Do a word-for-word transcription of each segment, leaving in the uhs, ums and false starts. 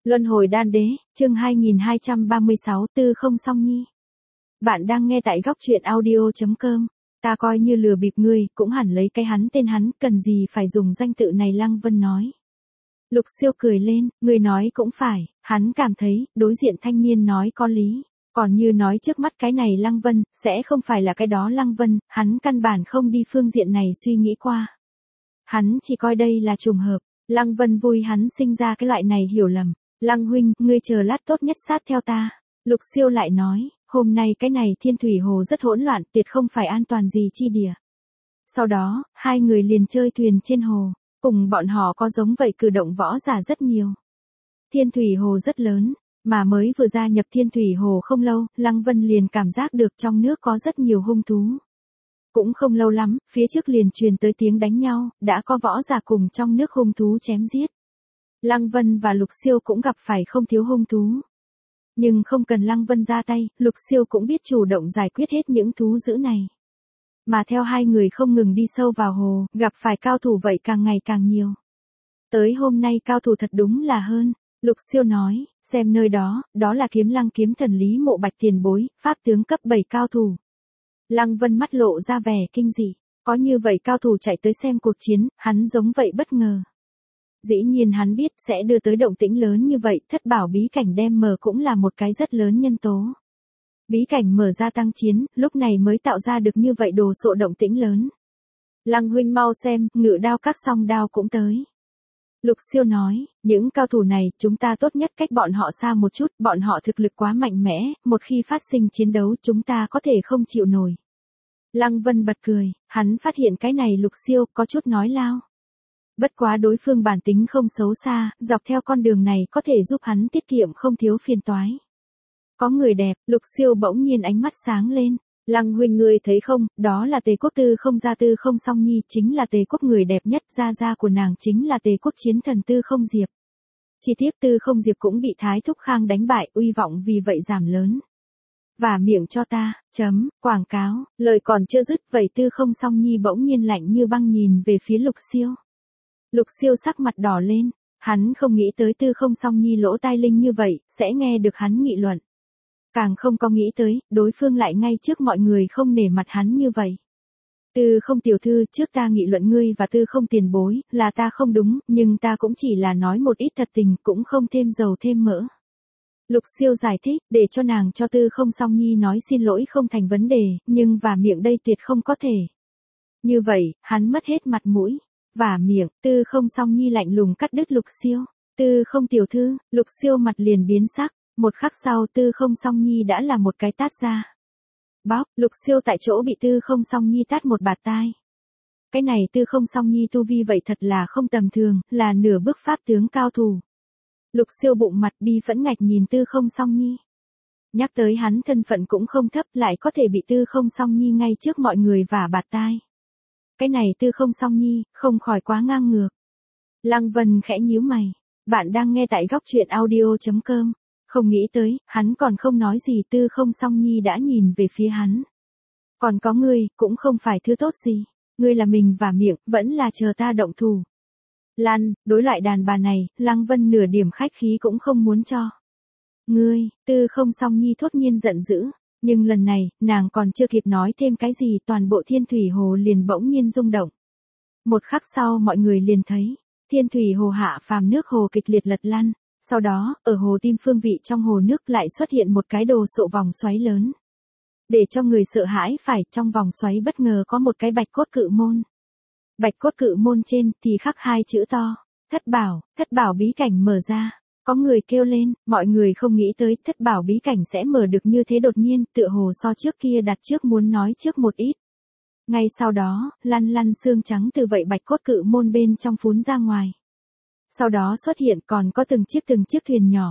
Luân hồi đan đế, chương hai nghìn hai trăm ba mươi sáu Tư Không Song Nhi. Bạn đang nghe tại góc truyện audio.com. Ta coi như lừa bịp ngươi, cũng hẳn lấy cái hắn tên hắn, cần gì phải dùng danh tự này, Lăng Vân nói. Lục Siêu cười lên, ngươi nói cũng phải, hắn cảm thấy, đối diện thanh niên nói có lý. Còn như nói trước mắt cái này Lăng Vân, sẽ không phải là cái đó Lăng Vân, hắn căn bản không đi phương diện này suy nghĩ qua. Hắn chỉ coi đây là trùng hợp, Lăng Vân vui hắn sinh ra cái loại này hiểu lầm. Lăng huynh, ngươi chờ lát tốt nhất sát theo ta. Lục Siêu lại nói, hôm nay cái này Thiên Thủy Hồ rất hỗn loạn, tuyệt không phải an toàn gì chi địa. Sau đó, hai người liền chơi thuyền trên hồ, cùng bọn họ có giống vậy cử động võ giả rất nhiều. Thiên Thủy Hồ rất lớn, mà mới vừa gia nhập Thiên Thủy Hồ không lâu, Lăng Vân liền cảm giác được trong nước có rất nhiều hung thú. Cũng không lâu lắm, phía trước liền truyền tới tiếng đánh nhau, đã có võ giả cùng trong nước hung thú chém giết. Lăng Vân và Lục Siêu cũng gặp phải không thiếu hung thú. Nhưng không cần Lăng Vân ra tay, Lục Siêu cũng biết chủ động giải quyết hết những thú dữ này. Mà theo hai người không ngừng đi sâu vào hồ, gặp phải cao thủ vậy càng ngày càng nhiều. Tới hôm nay cao thủ thật đúng là hơn, Lục Siêu nói, xem nơi đó, đó là Kiếm Lăng kiếm thần Lý Mộ Bạch tiền bối, pháp tướng cấp bảy cao thủ. Lăng Vân mắt lộ ra vẻ kinh dị, có như vậy cao thủ chạy tới xem cuộc chiến, hắn giống vậy bất ngờ. Dĩ nhiên hắn biết sẽ đưa tới động tĩnh lớn như vậy, thất bảo bí cảnh đem mở cũng là một cái rất lớn nhân tố. Bí cảnh mở ra tăng chiến, lúc này mới tạo ra được như vậy đồ sộ động tĩnh lớn. Lăng huynh mau xem, ngự đao các song đao cũng tới. Lục Siêu nói, những cao thủ này, chúng ta tốt nhất cách bọn họ xa một chút, bọn họ thực lực quá mạnh mẽ, một khi phát sinh chiến đấu chúng ta có thể không chịu nổi. Lăng Vân bật cười, hắn phát hiện cái này Lục Siêu có chút nói lao. Bất quá đối phương bản tính không xấu xa, dọc theo con đường này có thể giúp hắn tiết kiệm không thiếu phiền toái. Có người đẹp, Lục Siêu bỗng nhiên ánh mắt sáng lên. Lăng huynh ngươi thấy không, đó là Tề Quốc Tư Không gia Tư Không Song Nhi, chính là Tề Quốc người đẹp nhất, gia gia của nàng chính là Tề Quốc chiến thần Tư Không Diệp. Chỉ tiếc Tư Không Diệp cũng bị Thái Thúc Khang đánh bại, uy vọng vì vậy giảm lớn. Và miệng cho ta, chấm, quảng cáo, lời còn chưa dứt vậy Tư Không Song Nhi bỗng nhiên lạnh như băng nhìn về phía Lục Siêu. Lục Siêu sắc mặt đỏ lên, hắn không nghĩ tới Tư Không Song Nhi lỗ tai linh như vậy, sẽ nghe được hắn nghị luận. Càng không có nghĩ tới, đối phương lại ngay trước mọi người không nể mặt hắn như vậy. Tư Không tiểu thư, trước ta nghị luận ngươi và Tư Không tiền bối, là ta không đúng, nhưng ta cũng chỉ là nói một ít thật tình, cũng không thêm dầu thêm mỡ. Lục Siêu giải thích, để cho nàng cho Tư Không Song Nhi nói xin lỗi không thành vấn đề, nhưng và miệng đây tuyệt không có thể. Như vậy, hắn mất hết mặt mũi. Và miệng, Tư Không Song Nhi lạnh lùng cắt đứt Lục Siêu. Tư Không tiểu thư, Lục Siêu mặt liền biến sắc, một khắc sau Tư Không Song Nhi đã là một cái tát ra. Bóp, Lục Siêu tại chỗ bị Tư Không Song Nhi tát một bạt tai. Cái này Tư Không Song Nhi tu vi vậy thật là không tầm thường, là nửa bước pháp tướng cao thủ. Lục Siêu bụng mặt bi phẫn ngạch nhìn Tư Không Song Nhi. Nhắc tới hắn thân phận cũng không thấp, lại có thể bị Tư Không Song Nhi ngay trước mọi người vả bạt tai. Cái này Tư Không Song Nhi, không khỏi quá ngang ngược. Lăng Vân khẽ nhíu mày. Bạn đang nghe tại góc truyện audio.com. Không nghĩ tới, hắn còn không nói gì Tư Không Song Nhi đã nhìn về phía hắn. Còn có ngươi, cũng không phải thứ tốt gì. Ngươi là mình và miệng, vẫn là chờ ta động thủ. Lan, đối loại đàn bà này, Lăng Vân nửa điểm khách khí cũng không muốn cho. Ngươi, Tư Không Song Nhi thốt nhiên giận dữ. Nhưng lần này, nàng còn chưa kịp nói thêm cái gì, toàn bộ Thiên Thủy Hồ liền bỗng nhiên rung động. Một khắc sau mọi người liền thấy, Thiên Thủy Hồ hạ phàm nước hồ kịch liệt lật lăn, sau đó, ở hồ tim phương vị trong hồ nước lại xuất hiện một cái đồ sộ vòng xoáy lớn. Để cho người sợ hãi phải, trong vòng xoáy bất ngờ có một cái bạch cốt cự môn. Bạch cốt cự môn trên thì khắc hai chữ to, thất bảo, thất bảo bí cảnh mở ra. Có người kêu lên, mọi người không nghĩ tới thất bảo bí cảnh sẽ mở được như thế đột nhiên, tựa hồ so trước kia đặt trước muốn nói trước một ít. Ngay sau đó, lăn lăn xương trắng từ vậy bạch cốt cự môn bên trong phún ra ngoài. Sau đó xuất hiện còn có từng chiếc từng chiếc thuyền nhỏ.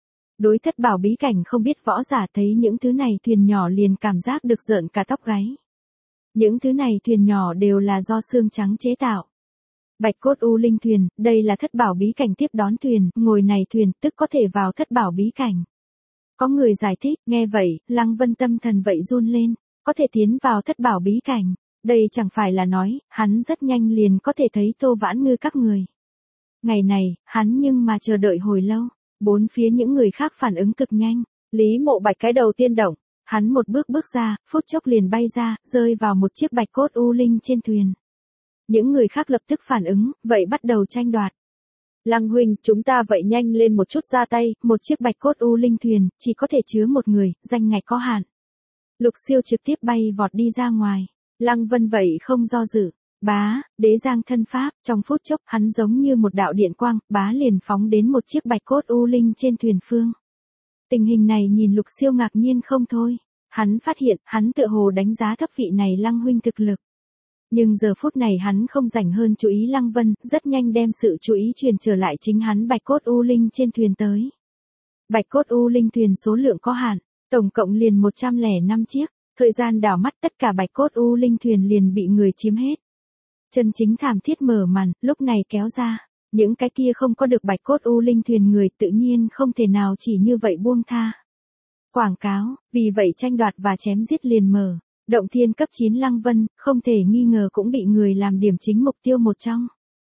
Đối thất bảo bí cảnh không biết võ giả thấy những thứ này thuyền nhỏ liền cảm giác được rợn cả tóc gáy. Những thứ này thuyền nhỏ đều là do xương trắng chế tạo. Bạch cốt u linh thuyền, đây là thất bảo bí cảnh tiếp đón thuyền, ngồi này thuyền tức có thể vào thất bảo bí cảnh. Có người giải thích, nghe vậy, Lăng Vân tâm thần vậy run lên, có thể tiến vào thất bảo bí cảnh, đây chẳng phải là nói, hắn rất nhanh liền có thể thấy Tô Vãn Ngư các người. Ngày này, hắn nhưng mà chờ đợi hồi lâu, Bốn phía những người khác phản ứng cực nhanh. Lý Mộ Bạch cái đầu tiên động, hắn một bước bước ra, phút chốc liền bay ra, rơi vào một chiếc bạch cốt u linh trên thuyền. Những người khác lập tức phản ứng, vậy bắt đầu tranh đoạt. Lăng huynh, chúng ta vậy nhanh lên một chút ra tay, một chiếc bạch cốt u linh thuyền, chỉ có thể chứa một người, danh ngạch có hạn. Lục Siêu trực tiếp bay vọt đi ra ngoài. Lăng Vân vậy không do dự. Bá, đế giang thân pháp, trong phút chốc, hắn giống như một đạo điện quang, bá liền phóng đến một chiếc bạch cốt u linh trên thuyền phương. Tình hình này nhìn Lục Siêu ngạc nhiên không thôi. Hắn phát hiện, hắn tựa hồ đánh giá thấp vị này Lăng huynh thực lực. Nhưng giờ phút này hắn không rảnh hơn chú ý Lăng Vân, rất nhanh đem sự chú ý truyền trở lại chính hắn bạch cốt u linh trên thuyền tới. Bạch cốt u linh thuyền số lượng có hạn, tổng cộng liền một trăm lẻ năm chiếc, thời gian đảo mắt tất cả bạch cốt u linh thuyền liền bị người chiếm hết. Chân chính thảm thiết mở màn, lúc này kéo ra, những cái kia không có được bạch cốt u linh thuyền người tự nhiên không thể nào chỉ như vậy buông tha. Quảng cáo, vì vậy tranh đoạt và chém giết liền mở. Động thiên cấp chín Lăng Vân, không thể nghi ngờ cũng bị người làm điểm chính mục tiêu một trong.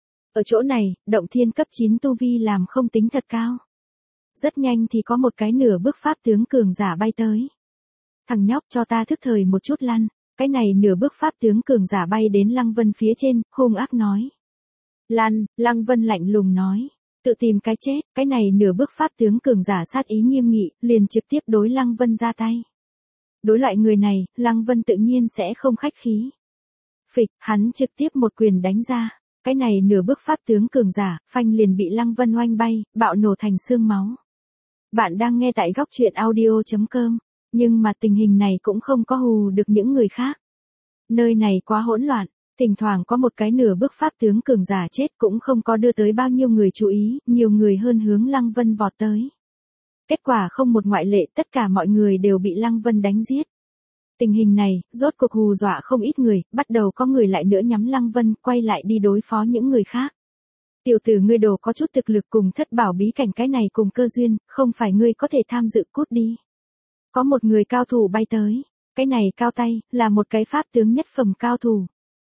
Ở chỗ này, động thiên cấp chín tu vi làm không tính thật cao. Rất nhanh thì có một cái nửa bước pháp tướng cường giả bay tới. Thằng nhóc cho ta thức thời một chút lăn, cái này nửa bước pháp tướng cường giả bay đến Lăng Vân phía trên, hung ác nói. Lăn, Lăng Vân lạnh lùng nói. Tự tìm cái chết, cái này nửa bước pháp tướng cường giả sát ý nghiêm nghị, liền trực tiếp đối Lăng Vân ra tay. Đối loại người này, Lăng Vân tự nhiên sẽ không khách khí. Phịch, hắn trực tiếp một quyền đánh ra. Cái này nửa bước pháp tướng cường giả, phanh liền bị Lăng Vân oanh bay, bạo nổ thành xương máu. Bạn đang nghe tại góc truyện audio chấm com. Nhưng mà tình hình này cũng không có hù được những người khác. Nơi này quá hỗn loạn, thỉnh thoảng có một cái nửa bước pháp tướng cường giả chết cũng không có đưa tới bao nhiêu người chú ý, nhiều người hơn hướng Lăng Vân vọt tới. Kết quả không một ngoại lệ, tất cả mọi người đều bị Lăng Vân đánh giết. Tình hình này, rốt cuộc hù dọa không ít người, bắt đầu có người lại nữa nhắm Lăng Vân, quay lại đi đối phó những người khác. Tiểu tử ngươi đồ có chút thực lực cùng thất bảo bí cảnh cái này cùng cơ duyên, không phải ngươi có thể tham dự cút đi. Có một người cao thủ bay tới, cái này cao tay, là một cái pháp tướng nhất phẩm cao thủ.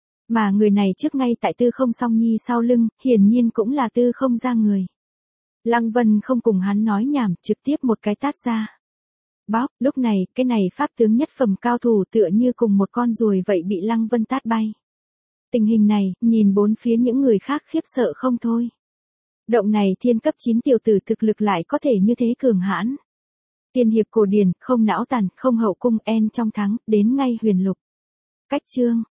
Mà người này trước ngay tại Tư Không Song Nhi sau lưng, hiển nhiên cũng là Tư Không ra người. Lăng Vân không cùng hắn nói nhảm, trực tiếp một cái tát ra. Bóp, lúc này, cái này pháp tướng nhất phẩm cao thủ tựa như cùng một con ruồi vậy bị Lăng Vân tát bay. Tình hình này, nhìn bốn phía những người khác khiếp sợ không thôi. Động này thiên cấp chín tiểu tử thực lực lại có thể như thế cường hãn. Tiên hiệp cổ điển, không não tàn, không hậu cung en trong thắng, đến ngay huyền lục. Cách chương.